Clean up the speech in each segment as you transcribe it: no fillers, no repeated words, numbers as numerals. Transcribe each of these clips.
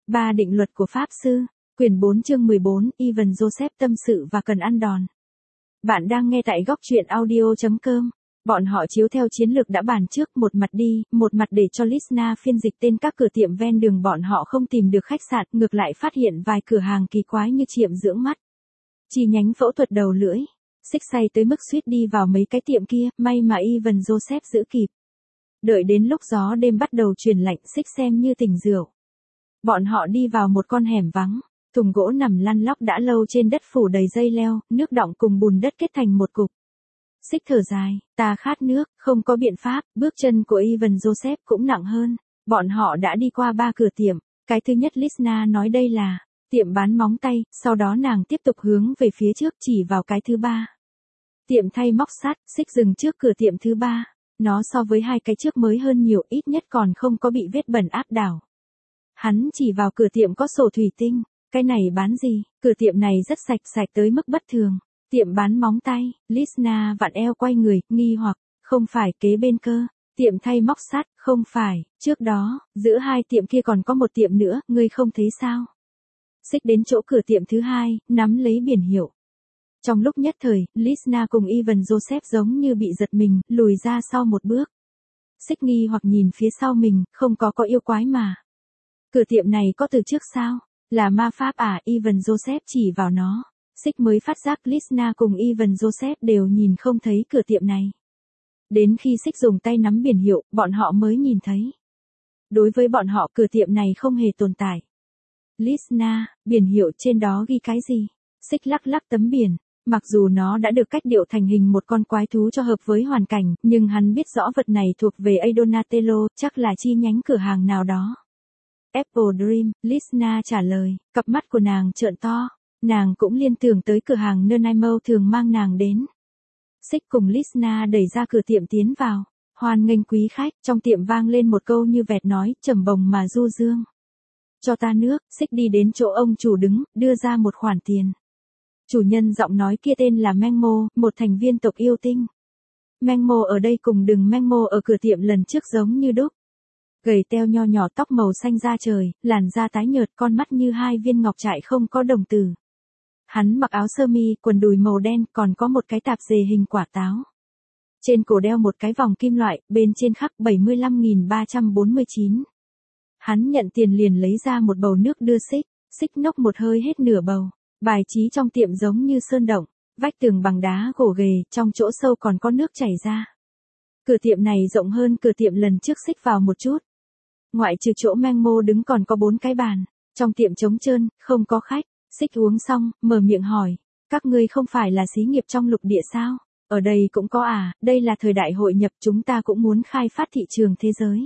Ba định luật của Pháp Sư, quyển 4 chương 14, Ivan Joseph tâm sự và cần ăn đòn. Bạn đang nghe tại góc truyện audio.com. Bọn họ chiếu theo chiến lược đã bàn trước, một mặt đi, một mặt để cho Lisna phiên dịch tên các cửa tiệm ven đường. Bọn họ không tìm được khách sạn, ngược lại phát hiện vài cửa hàng kỳ quái như tiệm dưỡng mắt, chi nhánh phẫu thuật đầu lưỡi. Xích say tới mức suýt đi vào mấy cái tiệm kia, may mà Ivan Joseph giữ kịp. Đợi đến lúc gió đêm bắt đầu truyền lạnh, Xích xem như tỉnh rượu. Bọn họ đi vào một con hẻm vắng, thùng gỗ nằm lăn lóc đã lâu trên đất phủ đầy dây leo, nước đọng cùng bùn đất kết thành một cục. Xích thở dài, ta khát nước, không có biện pháp. Bước chân của Ivan Joseph cũng nặng hơn. Bọn họ đã đi qua 3 cửa tiệm. Cái thứ nhất Lisna nói đây là tiệm bán móng tay, sau đó nàng tiếp tục hướng về phía trước chỉ vào cái thứ 3. Tiệm thay móc sắt. Xích dừng trước cửa tiệm thứ 3. Nó so với 2 cái trước mới hơn nhiều, ít nhất còn không có bị vết bẩn áp đảo. Hắn chỉ vào cửa tiệm có sổ thủy tinh. Cái này bán gì? Cửa tiệm này rất sạch tới mức bất thường. Tiệm bán móng tay. Lisna vặn eo quay người, nghi hoặc, không phải kế bên cơ. Tiệm thay móc sắt, không phải, trước đó, giữa 2 tiệm kia còn có một tiệm nữa, ngươi không thấy sao? Xích đến chỗ cửa tiệm thứ 2, nắm lấy biển hiệu. Trong lúc nhất thời, Lisna cùng Ivan Joseph giống như bị giật mình, lùi ra sau một bước. Xích nghi hoặc nhìn phía sau mình, không có yêu quái mà. Cửa tiệm này có từ trước sao? Là ma pháp à? Ivan Joseph chỉ vào nó. Xích mới phát giác Lisna cùng Ivan Joseph đều nhìn không thấy cửa tiệm này. Đến khi Xích dùng tay nắm biển hiệu, bọn họ mới nhìn thấy. Đối với bọn họ, cửa tiệm này không hề tồn tại. Lisna, biển hiệu trên đó ghi cái gì? Xích lắc tấm biển. Mặc dù nó đã được cách điệu thành hình một con quái thú cho hợp với hoàn cảnh, nhưng hắn biết rõ vật này thuộc về Donatello, chắc là chi nhánh cửa hàng nào đó. Apple Dream, Lisna trả lời, cặp mắt của nàng trợn to. Nàng cũng liên tưởng tới cửa hàng Nanaimo thường mang nàng đến. Xích cùng Lisna đẩy ra cửa tiệm tiến vào. Hoan nghênh quý khách, trong tiệm vang lên một câu như vẹt nói, trầm bồng mà du dương. Cho ta nước. Xích đi đến chỗ ông chủ đứng, đưa ra một khoản tiền. Chủ nhân giọng nói kia tên là Menmo, một thành viên tộc yêu tinh. Menmo ở đây cùng đừng Menmo ở cửa tiệm lần trước giống như đúc. Gầy teo nho nhỏ, tóc màu xanh da trời, làn da tái nhợt, con mắt như 2 viên ngọc trại không có đồng tử. Hắn mặc áo sơ mi, quần đùi màu đen, còn có một cái tạp dề hình quả táo. Trên cổ đeo một cái vòng kim loại, bên trên khắc 75.349. Hắn nhận tiền liền lấy ra một bầu nước đưa Xích. Xích nốc một hơi hết nửa bầu. Bài trí trong tiệm giống như sơn động, vách tường bằng đá gỗ ghề, trong chỗ sâu còn có nước chảy ra. Cửa tiệm này rộng hơn cửa tiệm lần trước Xích vào một chút. Ngoại trừ chỗ Menmo đứng còn có 4 cái bàn. Trong tiệm trống trơn, không có khách. Xích uống xong, mở miệng hỏi, các ngươi không phải là xí nghiệp trong lục địa sao? Ở đây cũng có à? Đây là thời đại hội nhập, chúng ta cũng muốn khai phát thị trường thế giới.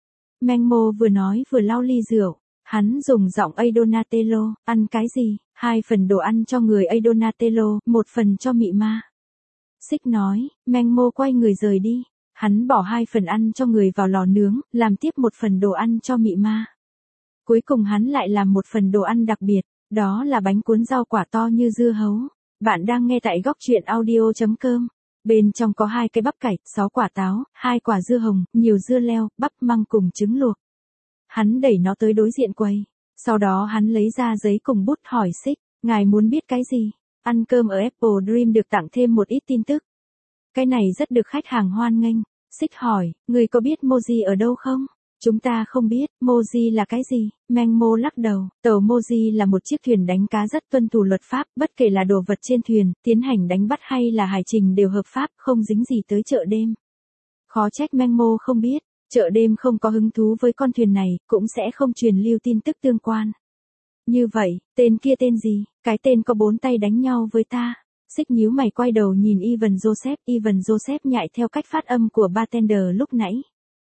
Menmo vừa nói vừa lau ly rượu. Hắn dùng giọng Donatello, ăn cái gì? 2 phần đồ ăn cho người Donatello, 1 phần cho mị ma. Xích nói. Menmo quay người rời đi. Hắn bỏ 2 phần ăn cho người vào lò nướng, làm tiếp 1 phần đồ ăn cho mị ma. Cuối cùng hắn lại làm 1 phần đồ ăn đặc biệt, đó là bánh cuốn rau quả to như dưa hấu. Bạn đang nghe tại góc truyện audio.com. Bên trong có 2 cái bắp cải, 6 quả táo, 2 quả dưa hồng, nhiều dưa leo, bắp măng cùng trứng luộc. Hắn đẩy nó tới đối diện quầy. Sau đó hắn lấy ra giấy cùng bút hỏi Xích, ngài muốn biết cái gì? Ăn cơm ở Apple Dream được tặng thêm một ít tin tức. Cái này rất được khách hàng hoan nghênh. Xích hỏi, người có biết Moji ở đâu không? Chúng ta không biết. Moji là cái gì? Menmo lắc đầu. Tàu Moji là một chiếc thuyền đánh cá rất tuân thủ luật pháp, bất kể là đồ vật trên thuyền, tiến hành đánh bắt hay là hải trình đều hợp pháp, không dính gì tới chợ đêm. Khó trách Menmo không biết. Chợ đêm không có hứng thú với con thuyền này, cũng sẽ không truyền lưu tin tức tương quan. Như vậy, tên kia tên gì? Cái tên có 4 tay đánh nhau với ta. Xích nhíu mày quay đầu nhìn Ivan Joseph. Ivan Joseph nhại theo cách phát âm của bartender lúc nãy.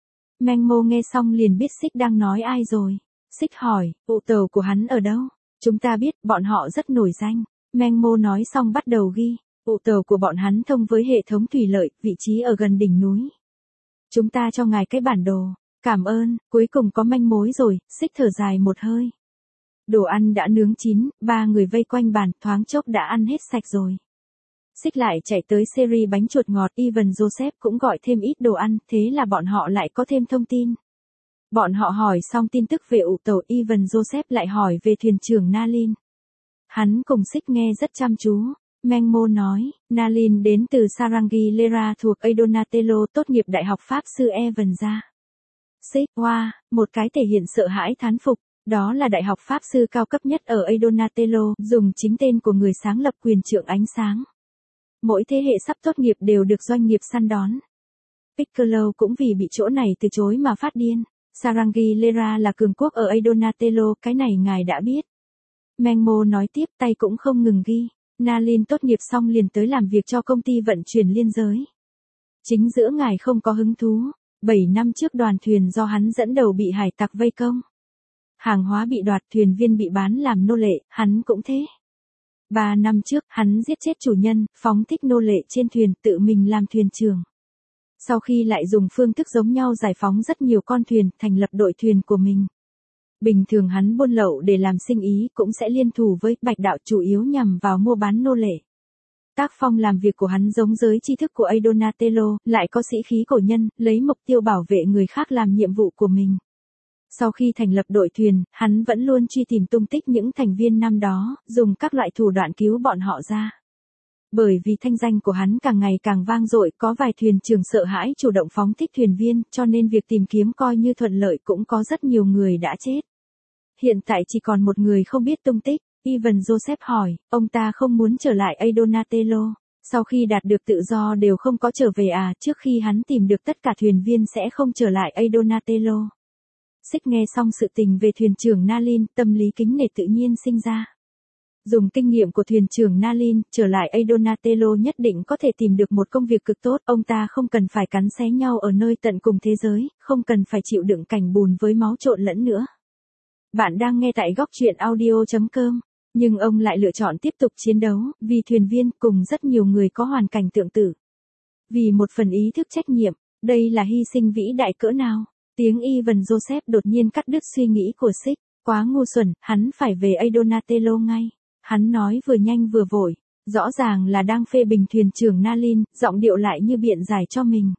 Menmo nghe xong liền biết Xích đang nói ai rồi. Xích hỏi, ụ tàu của hắn ở đâu? Chúng ta biết, bọn họ rất nổi danh. Menmo nói xong bắt đầu ghi. Ụ tàu của bọn hắn thông với hệ thống thủy lợi, vị trí ở gần đỉnh núi. Chúng ta cho ngài cái bản đồ. Cảm ơn, cuối cùng có manh mối rồi. Xích thở dài một hơi. Đồ ăn đã nướng chín, 3 người vây quanh bàn, thoáng chốc đã ăn hết sạch rồi. Xích lại chạy tới series bánh chuột ngọt. Ivan Joseph cũng gọi thêm ít đồ ăn, thế là bọn họ lại có thêm thông tin. Bọn họ hỏi xong tin tức về ụ tàu, Ivan Joseph lại hỏi về thuyền trưởng Nalin. Hắn cùng Sích nghe rất chăm chú. Menmo nói, Nalin đến từ Sarangilera thuộc A Donatello, tốt nghiệp Đại học Pháp sư Evan ra. Sích, wow, một cái thể hiện sợ hãi thán phục. Đó là đại học Pháp sư cao cấp nhất ở A Donatello, dùng chính tên của người sáng lập quyền trượng ánh sáng. Mỗi thế hệ sắp tốt nghiệp đều được doanh nghiệp săn đón. Piccolo cũng vì bị chỗ này từ chối mà phát điên. Sarangilera là cường quốc ở A Donatello, cái này ngài đã biết. Menmo nói tiếp, tay cũng không ngừng ghi. Nalin tốt nghiệp xong liền tới làm việc cho công ty vận chuyển liên giới. Chính giữa ngài không có hứng thú. 7 năm trước đoàn thuyền do hắn dẫn đầu bị hải tặc vây công. Hàng hóa bị đoạt, thuyền viên bị bán làm nô lệ, hắn cũng thế. 3 năm trước, hắn giết chết chủ nhân, phóng thích nô lệ trên thuyền, tự mình làm thuyền trưởng. Sau khi lại dùng phương thức giống nhau giải phóng rất nhiều con thuyền, thành lập đội thuyền của mình. Bình thường hắn buôn lậu để làm sinh ý, cũng sẽ liên thủ với Bạch Đạo, chủ yếu nhằm vào mua bán nô lệ. Tác phong làm việc của hắn giống giới tri thức của A Donatello, lại có sĩ khí cổ nhân, lấy mục tiêu bảo vệ người khác làm nhiệm vụ của mình. Sau khi thành lập đội thuyền, hắn vẫn luôn truy tìm tung tích những thành viên năm đó, dùng các loại thủ đoạn cứu bọn họ ra. Bởi vì thanh danh của hắn càng ngày càng vang dội, có vài thuyền trưởng sợ hãi chủ động phóng thích thuyền viên, cho nên việc tìm kiếm coi như thuận lợi, cũng có rất nhiều người đã chết. Hiện tại chỉ còn một người không biết tung tích. Ivan Joseph hỏi, ông ta không muốn trở lại A Donatello. Sau khi đạt được tự do đều không có trở về à, trước khi hắn tìm được tất cả thuyền viên sẽ không trở lại A Donatello. Sích nghe xong sự tình về thuyền trưởng Nalin, tâm lý kính nể tự nhiên sinh ra. Dùng kinh nghiệm của thuyền trưởng Nalin, trở lại A Donatello nhất định có thể tìm được một công việc cực tốt, ông ta không cần phải cắn xé nhau ở nơi tận cùng thế giới, không cần phải chịu đựng cảnh bùn với máu trộn lẫn nữa. Bạn đang nghe tại góc truyện audio.com, nhưng ông lại lựa chọn tiếp tục chiến đấu, vì thuyền viên cùng rất nhiều người có hoàn cảnh tương tự. Vì một phần ý thức trách nhiệm, đây là hy sinh vĩ đại cỡ nào. Tiếng Ivan Joseph đột nhiên cắt đứt suy nghĩ của Sích, quá ngu xuẩn, hắn phải về A Donatello ngay. Hắn nói vừa nhanh vừa vội, rõ ràng là đang phê bình thuyền trưởng Nalin, giọng điệu lại như biện giải cho mình.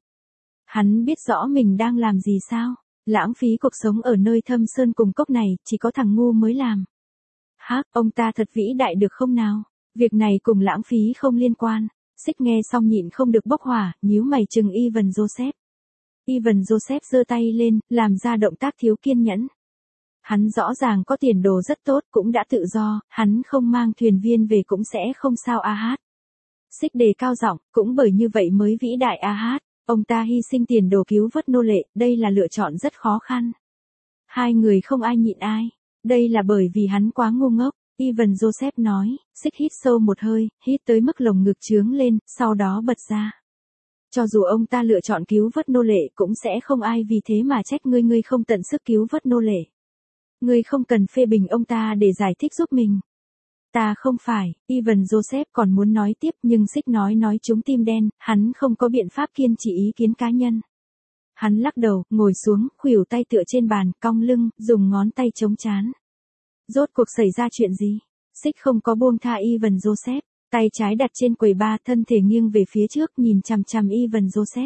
Hắn biết rõ mình đang làm gì sao, lãng phí cuộc sống ở nơi thâm sơn cùng cốc này, chỉ có thằng ngu mới làm. Hắc, ông ta thật vĩ đại được không nào, việc này cùng lãng phí không liên quan. Sích nghe xong nhịn không được bốc hỏa, nhíu mày chừng Ivan Joseph. Ivan Joseph giơ tay lên, làm ra động tác thiếu kiên nhẫn. Hắn rõ ràng có tiền đồ rất tốt, cũng đã tự do, hắn không mang thuyền viên về cũng sẽ không sao a hát. Sích đề cao giọng, cũng bởi như vậy mới vĩ đại a hát. Ông ta hy sinh tiền đồ cứu vớt nô lệ, đây là lựa chọn rất khó khăn. Hai người không ai nhịn ai. Đây là bởi vì hắn quá ngu ngốc. Ivan Joseph nói. Sích hít sâu một hơi, hít tới mức lồng ngực trướng lên, sau đó bật ra. Cho dù ông ta lựa chọn cứu vớt nô lệ cũng sẽ không ai vì thế mà trách ngươi, ngươi không tận sức cứu vớt nô lệ. Ngươi không cần phê bình ông ta để giải thích giúp mình. Ta không phải, Ivan Joseph còn muốn nói tiếp nhưng Sích nói trúng tim đen, hắn không có biện pháp kiên trì ý kiến cá nhân. Hắn lắc đầu, ngồi xuống, khuỷu tay tựa trên bàn, cong lưng, dùng ngón tay chống trán. Rốt cuộc xảy ra chuyện gì? Sích không có buông tha Ivan Joseph, tay trái đặt trên quầy bar, thân thể nghiêng về phía trước, nhìn chằm chằm Ivan Joseph.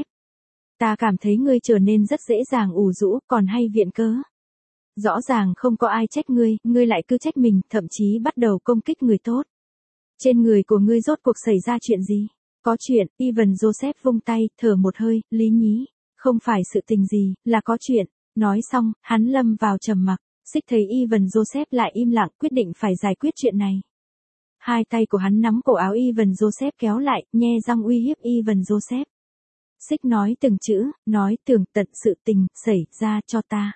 Ta cảm thấy ngươi trở nên rất dễ dàng ủ rũ, còn hay viện cớ. Rõ ràng không có ai trách ngươi, ngươi lại cứ trách mình, thậm chí bắt đầu công kích người tốt. Trên người của ngươi rốt cuộc xảy ra chuyện gì? Có chuyện, Ivan Joseph vung tay, thở một hơi, lý nhí. Không phải sự tình gì, là có chuyện. Nói xong, hắn lâm vào trầm mặc. Sích thấy Ivan Joseph lại im lặng, quyết định phải giải quyết chuyện này. Hai tay của hắn nắm cổ áo Ivan Joseph kéo lại, nhe răng uy hiếp Ivan Joseph. Sích nói từng chữ, nói tường tận sự tình, xảy ra cho ta.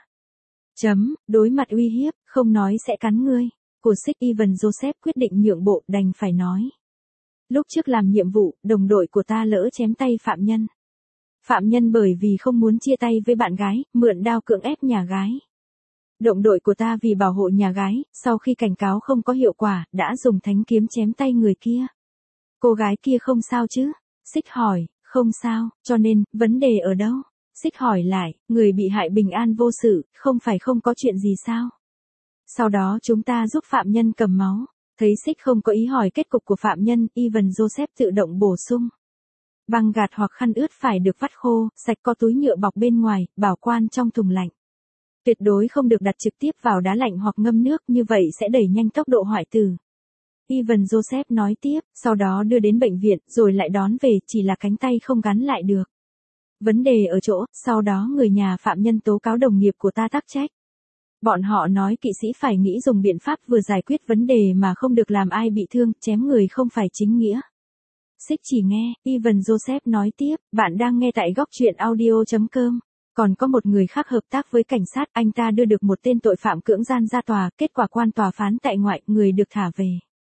Đối mặt uy hiếp, không nói sẽ cắn ngươi. Của Sích, Ivan Joseph quyết định nhượng bộ, đành phải nói. Lúc trước làm nhiệm vụ, đồng đội của ta lỡ chém tay phạm nhân. Phạm nhân bởi vì không muốn chia tay với bạn gái, mượn đao cưỡng ép nhà gái. Đồng đội của ta vì bảo hộ nhà gái, sau khi cảnh cáo không có hiệu quả, đã dùng thánh kiếm chém tay người kia. Cô gái kia không sao chứ? Sích hỏi, không sao, cho nên, vấn đề ở đâu? Sích hỏi lại, người bị hại bình an vô sự, không phải không có chuyện gì sao? Sau đó chúng ta giúp phạm nhân cầm máu. Thấy Sích không có ý hỏi kết cục của phạm nhân, Ivan Joseph tự động bổ sung. Băng gạt hoặc khăn ướt phải được vắt khô, sạch, có túi nhựa bọc bên ngoài, bảo quan trong thùng lạnh. Tuyệt đối không được đặt trực tiếp vào đá lạnh hoặc ngâm nước, như vậy sẽ đẩy nhanh tốc độ hoại tử. Ivan Joseph nói tiếp, sau đó đưa đến bệnh viện, rồi lại đón về, chỉ là cánh tay không gắn lại được. Vấn đề ở chỗ, sau đó người nhà phạm nhân tố cáo đồng nghiệp của ta tắc trách. Bọn họ nói kỵ sĩ phải nghĩ dùng biện pháp vừa giải quyết vấn đề mà không được làm ai bị thương, chém người không phải chính nghĩa. Xích chỉ nghe, Ivan Joseph nói tiếp, bạn đang nghe tại góc truyện audio.com. Còn có một người khác hợp tác với cảnh sát, anh ta đưa được một tên tội phạm cưỡng gian ra tòa, kết quả quan tòa phán tại ngoại, người được thả về.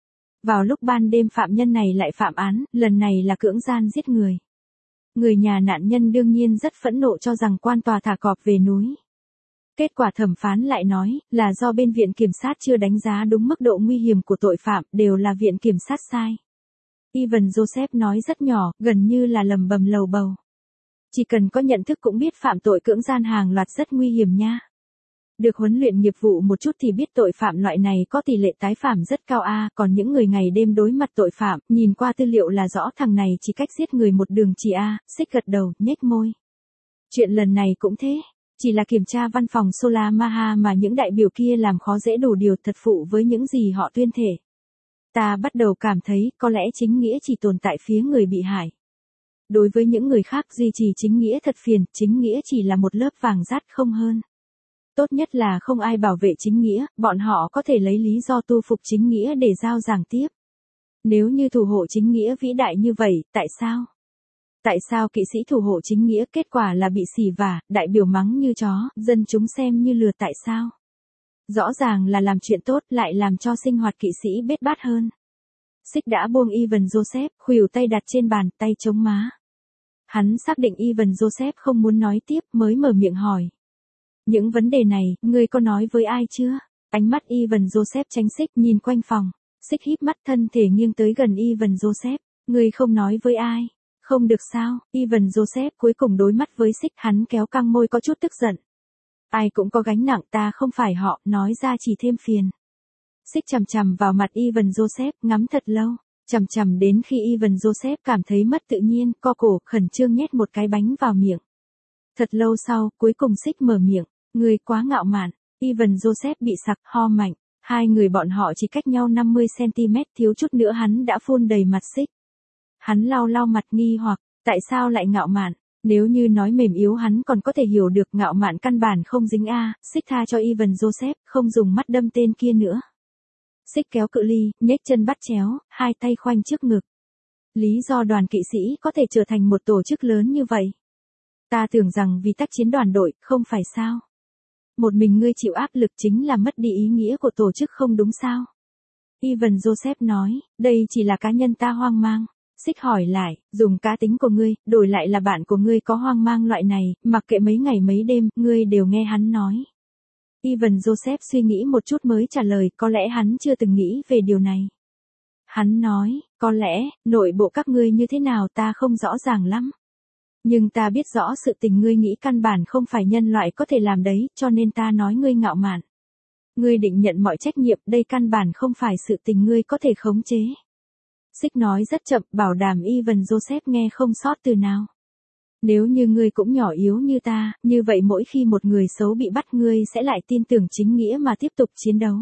Vào lúc ban đêm phạm nhân này lại phạm án, lần này là cưỡng gian giết người. Người nhà nạn nhân đương nhiên rất phẫn nộ cho rằng quan tòa thả cọp về núi. Kết quả thẩm phán lại nói, là do bên viện kiểm sát chưa đánh giá đúng mức độ nguy hiểm của tội phạm, đều là viện kiểm sát sai. Ivan Joseph nói rất nhỏ, gần như là lầm bầm lầu bầu. Chỉ cần có nhận thức cũng biết phạm tội cưỡng gian hàng loạt rất nguy hiểm nha. Được huấn luyện nghiệp vụ một chút thì biết tội phạm loại này có tỷ lệ tái phạm rất cao còn những người ngày đêm đối mặt tội phạm, nhìn qua tư liệu là rõ thằng này chỉ cách giết người một đường chỉ Xích gật đầu, nhếch môi. Chuyện lần này cũng thế, chỉ là kiểm tra văn phòng Solamaha mà những đại biểu kia làm khó dễ đủ điều, thật phụ với những gì họ tuyên thể. Ta bắt đầu cảm thấy có lẽ chính nghĩa chỉ tồn tại phía người bị hại. Đối với những người khác duy trì chính nghĩa thật phiền, chính nghĩa chỉ là một lớp vàng rát không hơn. Tốt nhất là không ai bảo vệ chính nghĩa, bọn họ có thể lấy lý do tu phục chính nghĩa để giao giảng tiếp. Nếu như thủ hộ chính nghĩa vĩ đại như vậy, tại sao? Tại sao kỵ sĩ thủ hộ chính nghĩa kết quả là bị xỉ vả, đại biểu mắng như chó, dân chúng xem như lừa, tại sao? Rõ ràng là làm chuyện tốt lại làm cho sinh hoạt kỵ sĩ bết bát hơn. Xích đã buông Ivan Joseph, khuỷu tay đặt trên bàn, tay chống má. Hắn xác định Ivan Joseph không muốn nói tiếp mới mở miệng hỏi. Những vấn đề này, ngươi có nói với ai chưa? Ánh mắt Ivan Joseph tránh Xích nhìn quanh phòng. Xích híp mắt thân thể nghiêng tới gần Ivan Joseph. Ngươi không nói với ai? Không được sao? Ivan Joseph cuối cùng đối mắt với Xích, hắn kéo căng môi có chút tức giận. Ai cũng có gánh nặng, ta không phải họ, nói ra chỉ thêm phiền. Xích chằm chằm vào mặt Ivan Joseph, ngắm thật lâu. Chằm chằm đến khi Ivan Joseph cảm thấy mất tự nhiên, co cổ, khẩn trương nhét một cái bánh vào miệng. Thật lâu sau, cuối cùng Xích mở miệng. Ngươi quá ngạo mạn. Ivan Joseph bị sặc, ho mạnh. Hai người bọn họ chỉ cách nhau 50cm, thiếu chút nữa hắn đã phun đầy mặt Xích. Hắn lau lau mặt nghi hoặc, tại sao lại ngạo mạn? Nếu như nói mềm yếu hắn còn có thể hiểu được, ngạo mạn căn bản không dính Xích tha cho Ivan Joseph, không dùng mắt đâm tên kia nữa. Xích kéo cự ly, nhếch chân bắt chéo, hai tay khoanh trước ngực. Lý do đoàn kỵ sĩ có thể trở thành một tổ chức lớn như vậy. Ta tưởng rằng vì tác chiến đoàn đội, không phải sao? Một mình ngươi chịu áp lực chính là mất đi ý nghĩa của tổ chức không đúng sao? Ivan Joseph nói, đây chỉ là cá nhân ta hoang mang. Xích hỏi lại, dùng cá tính của ngươi, đổi lại là bạn của ngươi có hoang mang loại này, mặc kệ mấy ngày mấy đêm, ngươi đều nghe hắn nói. Ivan Joseph suy nghĩ một chút mới trả lời, có lẽ hắn chưa từng nghĩ về điều này. Hắn nói, có lẽ, nội bộ các ngươi như thế nào ta không rõ ràng lắm. Nhưng ta biết rõ sự tình ngươi nghĩ căn bản không phải nhân loại có thể làm đấy, cho nên ta nói ngươi ngạo mạn. Ngươi định nhận mọi trách nhiệm, đây căn bản không phải sự tình ngươi có thể khống chế. Xích nói rất chậm, bảo đảm Ivan Joseph nghe không sót từ nào. Nếu như ngươi cũng nhỏ yếu như ta, như vậy mỗi khi một người xấu bị bắt ngươi sẽ lại tin tưởng chính nghĩa mà tiếp tục chiến đấu.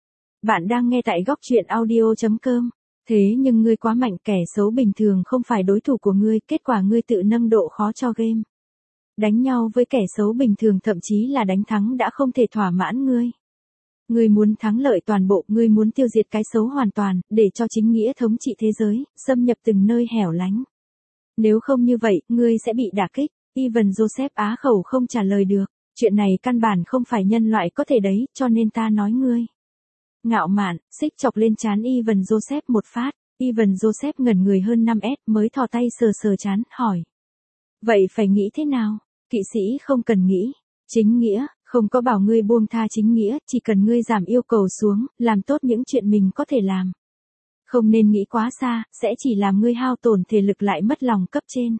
Bạn đang nghe tại góc truyện audio.com. Thế nhưng ngươi quá mạnh, kẻ xấu bình thường không phải đối thủ của ngươi, kết quả ngươi tự nâng độ khó cho game. Đánh nhau với kẻ xấu bình thường thậm chí là đánh thắng đã không thể thỏa mãn ngươi. Ngươi muốn thắng lợi toàn bộ, ngươi muốn tiêu diệt cái xấu hoàn toàn, để cho chính nghĩa thống trị thế giới, xâm nhập từng nơi hẻo lánh. Nếu không như vậy, ngươi sẽ bị đả kích. Ivan Joseph á khẩu không trả lời được. Chuyện này căn bản không phải nhân loại có thể đấy, cho nên ta nói ngươi. Ngạo mạn, Xích chọc lên trán Ivan Joseph một phát. Ivan Joseph ngẩn người hơn 5s mới thò tay sờ sờ trán, hỏi. Vậy phải nghĩ thế nào? Kỵ sĩ không cần nghĩ. Chính nghĩa, không có bảo ngươi buông tha chính nghĩa, chỉ cần ngươi giảm yêu cầu xuống, làm tốt những chuyện mình có thể làm. Không nên nghĩ quá xa, sẽ chỉ làm ngươi hao tổn thể lực lại mất lòng cấp trên.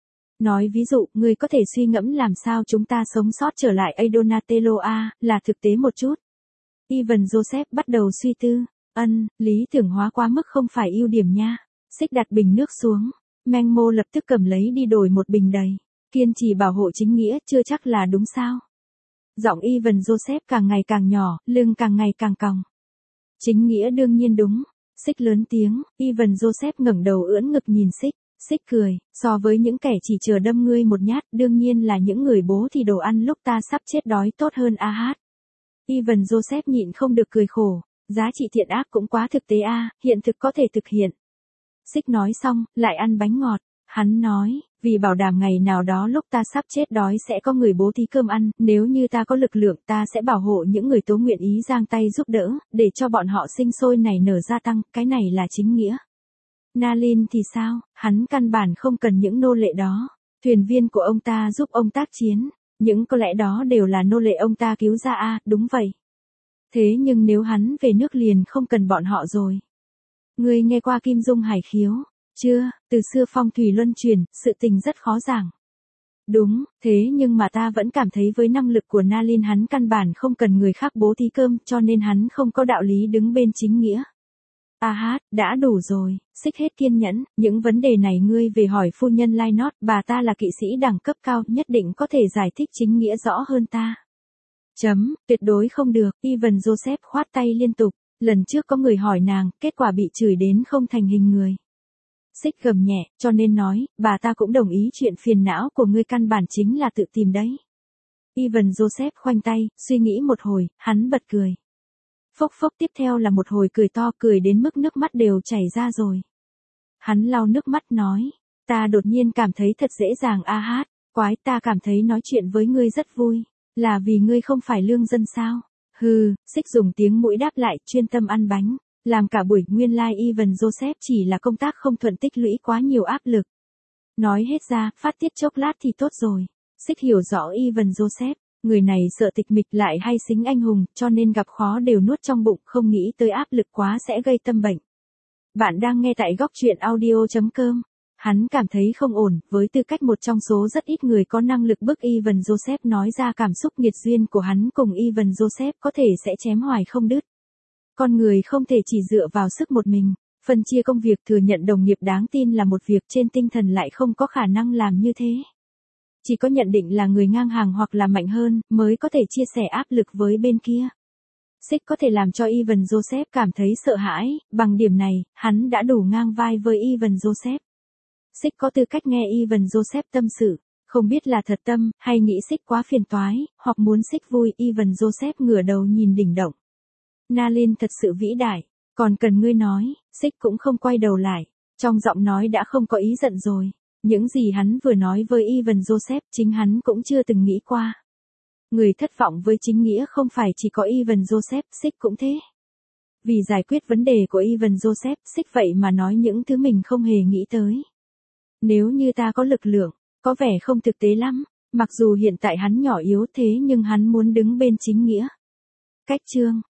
Nói ví dụ, ngươi có thể suy ngẫm làm sao chúng ta sống sót trở lại Adonatello là thực tế một chút. Ivan Joseph bắt đầu suy tư, lý tưởng hóa quá mức không phải ưu điểm nha. Xích đặt bình nước xuống, Menmo lập tức cầm lấy đi đổi một bình đầy. Kiên trì bảo hộ chính nghĩa chưa chắc là đúng sao. Giọng Ivan Joseph càng ngày càng nhỏ, lưng càng ngày càng còng. Chính nghĩa đương nhiên đúng. Xích lớn tiếng, Ivan Joseph ngẩng đầu ưỡn ngực nhìn Xích. Xích cười, so với những kẻ chỉ chờ đâm ngươi một nhát, đương nhiên là những người bố thì đồ ăn lúc ta sắp chết đói tốt hơn a hát. Ivan Joseph nhịn không được cười khổ, giá trị thiện ác cũng quá thực tế a, hiện thực có thể thực hiện. Xích nói xong, lại ăn bánh ngọt. Hắn nói, vì bảo đảm ngày nào đó lúc ta sắp chết đói sẽ có người bố thí cơm ăn, nếu như ta có lực lượng ta sẽ bảo hộ những người tố nguyện ý giang tay giúp đỡ, để cho bọn họ sinh sôi nảy nở gia tăng, cái này là chính nghĩa. Nalin thì sao, hắn căn bản không cần những nô lệ đó, thuyền viên của ông ta giúp ông tác chiến, những có lẽ đó đều là nô lệ ông ta cứu ra a, đúng vậy. Thế nhưng nếu hắn về nước liền không cần bọn họ rồi. Ngươi nghe qua Kim Dung Hải Khiếu? Chưa, từ xưa phong thủy luân chuyển, sự tình rất khó giảng. Đúng, thế nhưng mà ta vẫn cảm thấy với năng lực của Nalin hắn căn bản không cần người khác bố thí cơm, cho nên hắn không có đạo lý đứng bên chính nghĩa. A hát, đã đủ rồi, Xích hết kiên nhẫn, những vấn đề này ngươi về hỏi phu nhân Lynott, bà ta là kỵ sĩ đẳng cấp cao, nhất định có thể giải thích chính nghĩa rõ hơn ta. Tuyệt đối không được, Ivan Joseph khoát tay liên tục, lần trước có người hỏi nàng, kết quả bị chửi đến không thành hình người. Xích gầm nhẹ, cho nên nói, bà ta cũng đồng ý chuyện phiền não của ngươi căn bản chính là tự tìm đấy. Ivan Joseph khoanh tay, suy nghĩ một hồi, hắn bật cười. Phốc phốc tiếp theo là một hồi cười to, cười đến mức nước mắt đều chảy ra rồi. Hắn lau nước mắt nói, ta đột nhiên cảm thấy thật dễ dàng a hát, quái ta cảm thấy nói chuyện với ngươi rất vui, là vì ngươi không phải lương dân sao? Hừ, Xích dùng tiếng mũi đáp lại, chuyên tâm ăn bánh. Làm cả buổi nguyên lai Ivan Joseph chỉ là công tác không thuận tích lũy quá nhiều áp lực. Nói hết ra, phát tiết chốc lát thì tốt rồi. Xích hiểu rõ Ivan Joseph, người này sợ tịch mịch lại hay xính anh hùng, cho nên gặp khó đều nuốt trong bụng, không nghĩ tới áp lực quá sẽ gây tâm bệnh. Bạn đang nghe tại góc truyện audio.com. Hắn cảm thấy không ổn, với tư cách một trong số rất ít người có năng lực bức Ivan Joseph nói ra cảm xúc nghiệt duyên của hắn cùng Ivan Joseph có thể sẽ chém hoài không đứt. Con người không thể chỉ dựa vào sức một mình, phân chia công việc thừa nhận đồng nghiệp đáng tin là một việc trên tinh thần lại không có khả năng làm như thế. Chỉ có nhận định là người ngang hàng hoặc là mạnh hơn, mới có thể chia sẻ áp lực với bên kia. Xích có thể làm cho Ivan Joseph cảm thấy sợ hãi, bằng điểm này, hắn đã đủ ngang vai với Ivan Joseph. Xích có tư cách nghe Ivan Joseph tâm sự, không biết là thật tâm, hay nghĩ Xích quá phiền toái, hoặc muốn Xích vui. Ivan Joseph ngửa đầu nhìn đỉnh động. Nalin thật sự vĩ đại, còn cần ngươi nói, Xích cũng không quay đầu lại, trong giọng nói đã không có ý giận rồi. Những gì hắn vừa nói với Ivan Joseph chính hắn cũng chưa từng nghĩ qua. Người thất vọng với chính nghĩa không phải chỉ có Ivan Joseph, Xích cũng thế. Vì giải quyết vấn đề của Ivan Joseph, Xích vậy mà nói những thứ mình không hề nghĩ tới. Nếu như ta có lực lượng, có vẻ không thực tế lắm, mặc dù hiện tại hắn nhỏ yếu thế nhưng hắn muốn đứng bên chính nghĩa. Cách chương